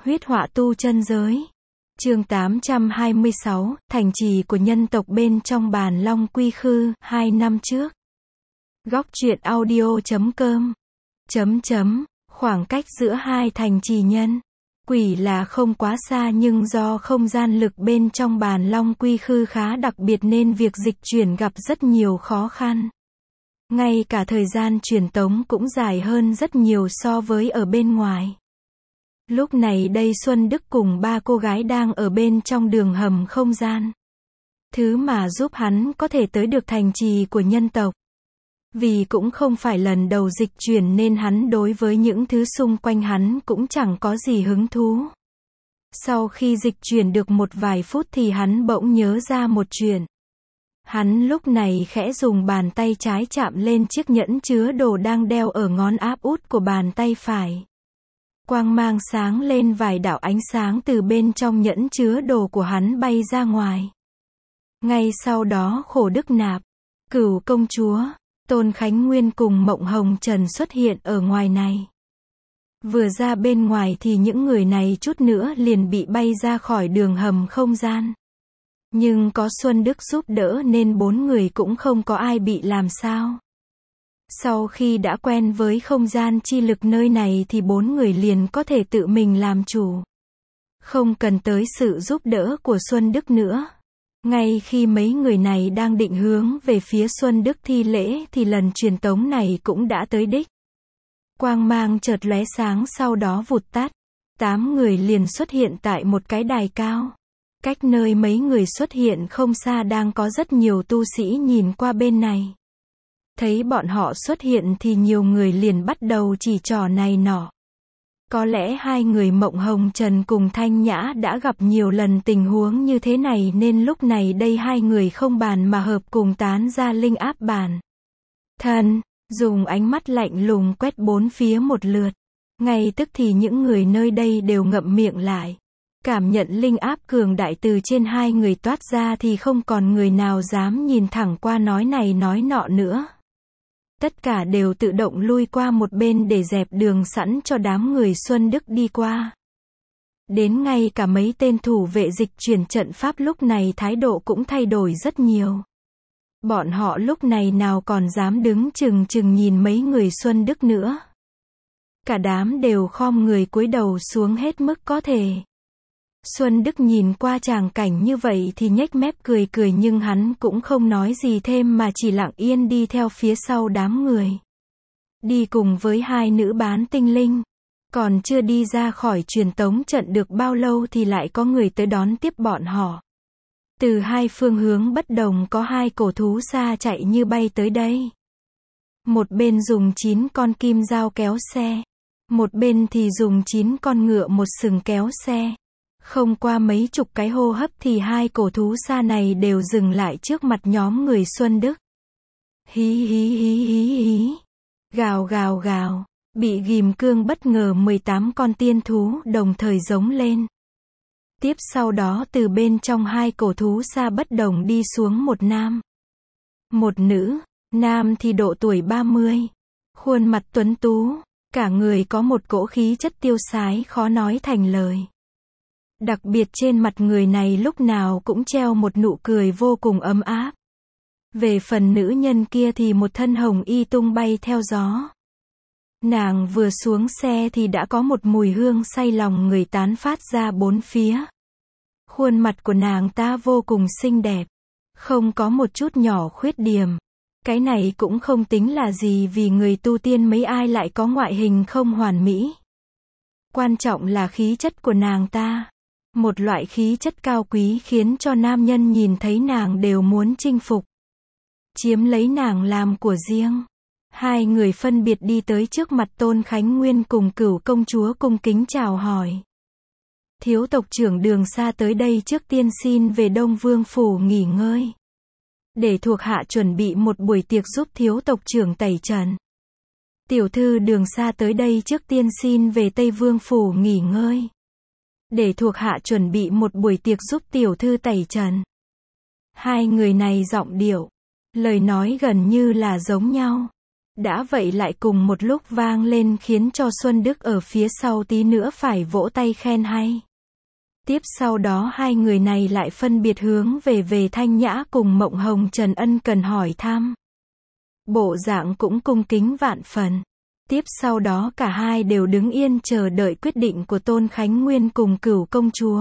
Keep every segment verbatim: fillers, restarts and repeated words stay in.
Huyết họa tu chân giới. Chương tám trăm hai mươi sáu, thành trì của nhân tộc bên trong Bàn Long Quy Khư, hai năm trước. Góc truyện audio chấm com. Chấm chấm, khoảng cách giữa hai thành trì nhân, quỷ là không quá xa, nhưng do không gian lực bên trong Bàn Long Quy Khư khá đặc biệt nên việc dịch chuyển gặp rất nhiều khó khăn. Ngay cả thời gian truyền tống cũng dài hơn rất nhiều so với ở bên ngoài. Lúc này đây Xuân Đức cùng ba cô gái đang ở bên trong đường hầm không gian. Thứ mà giúp hắn có thể tới được thành trì của nhân tộc. Vì cũng không phải lần đầu dịch chuyển nên hắn đối với những thứ xung quanh hắn cũng chẳng có gì hứng thú. Sau khi dịch chuyển được một vài phút thì hắn bỗng nhớ ra một chuyện. Hắn lúc này khẽ dùng bàn tay trái chạm lên chiếc nhẫn chứa đồ đang đeo ở ngón áp út của bàn tay phải. Quang mang sáng lên, vài đạo ánh sáng từ bên trong nhẫn chứa đồ của hắn bay ra ngoài. Ngay sau đó Khổ Đức Nạp, Cửu Công Chúa, Tôn Khánh Nguyên cùng Mộng Hồng Trần xuất hiện ở ngoài này. Vừa ra bên ngoài thì những người này chút nữa liền bị bay ra khỏi đường hầm không gian. Nhưng có Xuân Đức giúp đỡ nên bốn người cũng không có ai bị làm sao. Sau khi đã quen với không gian chi lực nơi này thì bốn người liền có thể tự mình làm chủ. Không cần tới sự giúp đỡ của Xuân Đức nữa. Ngay khi mấy người này đang định hướng về phía Xuân Đức thi lễ thì lần truyền tống này cũng đã tới đích. Quang mang chợt lóe sáng sau đó vụt tắt. Tám người liền xuất hiện tại một cái đài cao. Cách nơi mấy người xuất hiện không xa đang có rất nhiều tu sĩ nhìn qua bên này. Thấy bọn họ xuất hiện thì nhiều người liền bắt đầu chỉ trỏ này nọ. Có lẽ hai người Mộng Hồng Trần cùng Thanh Nhã đã gặp nhiều lần tình huống như thế này nên lúc này đây hai người không bàn mà hợp cùng tán ra linh áp bản thân, dùng ánh mắt lạnh lùng quét bốn phía một lượt. Ngay tức thì những người nơi đây đều ngậm miệng lại. Cảm nhận linh áp cường đại từ trên hai người toát ra thì không còn người nào dám nhìn thẳng qua nói này nói nọ nữa. Tất cả đều tự động lui qua một bên để dẹp đường sẵn cho đám người Xuân Đức đi qua. Đến ngay cả mấy tên thủ vệ dịch chuyển trận pháp lúc này thái độ cũng thay đổi rất nhiều. Bọn họ lúc này nào còn dám đứng chừng chừng nhìn mấy người Xuân Đức nữa. Cả đám đều khom người cúi đầu xuống hết mức có thể. Xuân Đức nhìn qua tràng cảnh như vậy thì nhếch mép cười cười nhưng hắn cũng không nói gì thêm mà chỉ lặng yên đi theo phía sau đám người. Đi cùng với hai nữ bán tinh linh. Còn chưa đi ra khỏi truyền tống trận được bao lâu thì lại có người tới đón tiếp bọn họ. Từ hai phương hướng bất đồng có hai cổ thú xa chạy như bay tới đây. Một bên dùng chín con kim dao kéo xe. Một bên thì dùng chín con ngựa một sừng kéo xe. Không qua mấy chục cái hô hấp thì hai cổ thú xa này đều dừng lại trước mặt nhóm người Xuân Đức. Hí hí hí hí hí. Gào gào gào. Bị ghim cương bất ngờ mười tám con tiên thú đồng thời giống lên. Tiếp sau đó từ bên trong hai cổ thú xa bất đồng đi xuống một nam. Một nữ. Nam thì độ tuổi ba mươi. Khuôn mặt tuấn tú. Cả người có một cỗ khí chất tiêu sái khó nói thành lời. Đặc biệt trên mặt người này lúc nào cũng treo một nụ cười vô cùng ấm áp. Về phần nữ nhân kia thì một thân hồng y tung bay theo gió. Nàng vừa xuống xe thì đã có một mùi hương say lòng người tán phát ra bốn phía. Khuôn mặt của nàng ta vô cùng xinh đẹp. Không có một chút nhỏ khuyết điểm. Cái này cũng không tính là gì vì người tu tiên mấy ai lại có ngoại hình không hoàn mỹ. Quan trọng là khí chất của nàng ta. Một loại khí chất cao quý khiến cho nam nhân nhìn thấy nàng đều muốn chinh phục. Chiếm lấy nàng làm của riêng. Hai người phân biệt đi tới trước mặt Tôn Khánh Nguyên cùng Cửu Công Chúa cung kính chào hỏi. Thiếu tộc trưởng Đường Sa tới đây trước tiên xin về Đông Vương Phủ nghỉ ngơi. Để thuộc hạ chuẩn bị một buổi tiệc giúp thiếu tộc trưởng tẩy trần. Tiểu thư Đường Sa tới đây trước tiên xin về Tây Vương Phủ nghỉ ngơi. Để thuộc hạ chuẩn bị một buổi tiệc giúp tiểu thư tẩy trần. Hai người này giọng điệu, lời nói gần như là giống nhau. Đã vậy lại cùng một lúc vang lên khiến cho Xuân Đức ở phía sau tí nữa phải vỗ tay khen hay. Tiếp sau đó hai người này lại phân biệt hướng về về Thanh Nhã cùng Mộng Hồng Trần ân cần hỏi thăm. Bộ dạng cũng cung kính vạn phần. Tiếp sau đó cả hai đều đứng yên chờ đợi quyết định của Tôn Khánh Nguyên cùng Cửu công chúa.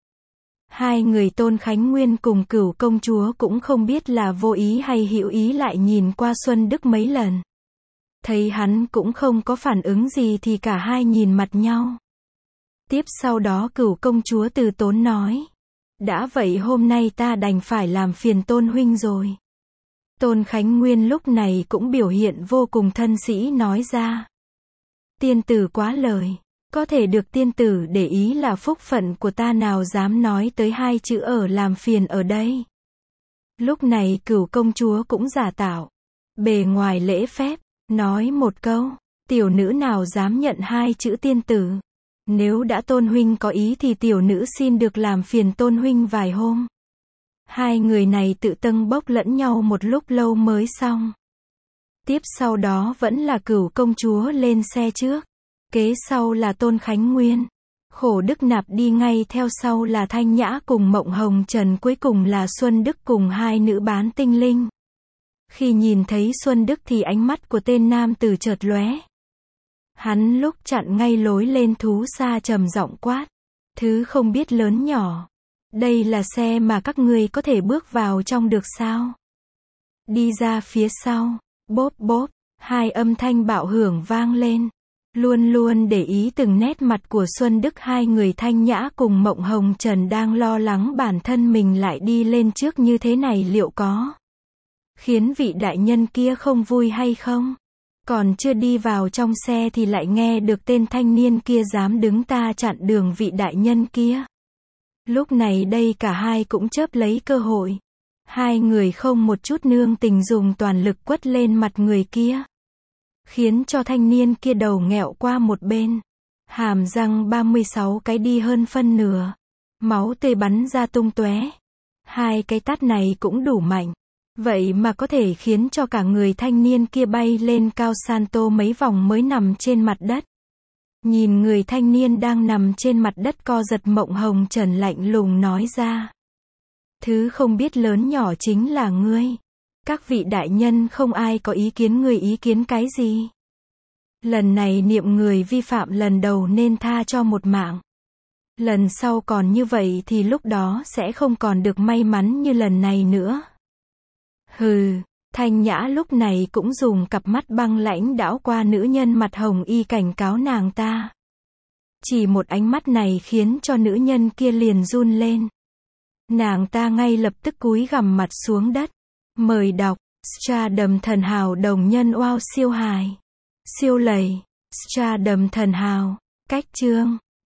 Hai người Tôn Khánh Nguyên cùng Cửu công chúa cũng không biết là vô ý hay hữu ý lại nhìn qua Xuân Đức mấy lần. Thấy hắn cũng không có phản ứng gì thì cả hai nhìn mặt nhau. Tiếp sau đó Cửu công chúa từ tốn nói. Đã vậy hôm nay ta đành phải làm phiền Tôn huynh rồi. Tôn Khánh Nguyên lúc này cũng biểu hiện vô cùng thân sĩ nói ra. Tiên tử quá lời. Có thể được tiên tử để ý là phúc phận của ta, nào dám nói tới hai chữ ở làm phiền ở đây. Lúc này Cửu công chúa cũng giả tạo. Bề ngoài lễ phép, nói một câu. Tiểu nữ nào dám nhận hai chữ tiên tử. Nếu đã Tôn huynh có ý thì tiểu nữ xin được làm phiền Tôn huynh vài hôm. Hai người này tự tâng bốc lẫn nhau một lúc lâu mới xong. Tiếp sau đó vẫn là Cửu công chúa lên xe trước. Kế sau là Tôn Khánh Nguyên. Khổ Đức Nạp đi ngay theo sau là Thanh Nhã cùng Mộng Hồng Trần, cuối cùng là Xuân Đức cùng hai nữ bán tinh linh. Khi nhìn thấy Xuân Đức thì ánh mắt của tên nam tử chợt lóe. Hắn lúc chặn ngay lối lên thú xa trầm giọng quát. Thứ không biết lớn nhỏ. Đây là xe mà các ngươi có thể bước vào trong được sao? Đi ra phía sau. Bốp bốp. Hai âm thanh bạo hưởng vang lên. Luôn luôn để ý từng nét mặt của Xuân Đức, hai người Thanh Nhã cùng Mộng Hồng Trần đang lo lắng bản thân mình lại đi lên trước như thế này liệu có khiến vị đại nhân kia không vui hay không? Còn chưa đi vào trong xe thì lại nghe được tên thanh niên kia dám đứng ta chặn đường vị đại nhân kia. Lúc này đây cả hai cũng chớp lấy cơ hội. Hai người không một chút nương tình dùng toàn lực quất lên mặt người kia. Khiến cho thanh niên kia đầu nghẹo qua một bên. Hàm răng ba mươi sáu cái đi hơn phân nửa. Máu tươi bắn ra tung tóe. Hai cái tát này cũng đủ mạnh. Vậy mà có thể khiến cho cả người thanh niên kia bay lên cao Santo mấy vòng mới nằm trên mặt đất. Nhìn người thanh niên đang nằm trên mặt đất co giật, Mộng Hồng Trần lạnh lùng nói ra. Thứ không biết lớn nhỏ chính là ngươi. Các vị đại nhân không ai có ý kiến, người ý kiến cái gì? Lần này niệm người vi phạm lần đầu nên tha cho một mạng. Lần sau còn như vậy thì lúc đó sẽ không còn được may mắn như lần này nữa. Hừ, Thanh Nhã lúc này cũng dùng cặp mắt băng lãnh đảo qua nữ nhân mặt hồng y cảnh cáo nàng ta. Chỉ một ánh mắt này khiến cho nữ nhân kia liền run lên. Nàng ta ngay lập tức cúi gằm mặt xuống đất. Mời đọc, Stardom thần hào đồng nhân wow siêu hài. Siêu lầy, Stardom thần hào, cách chương.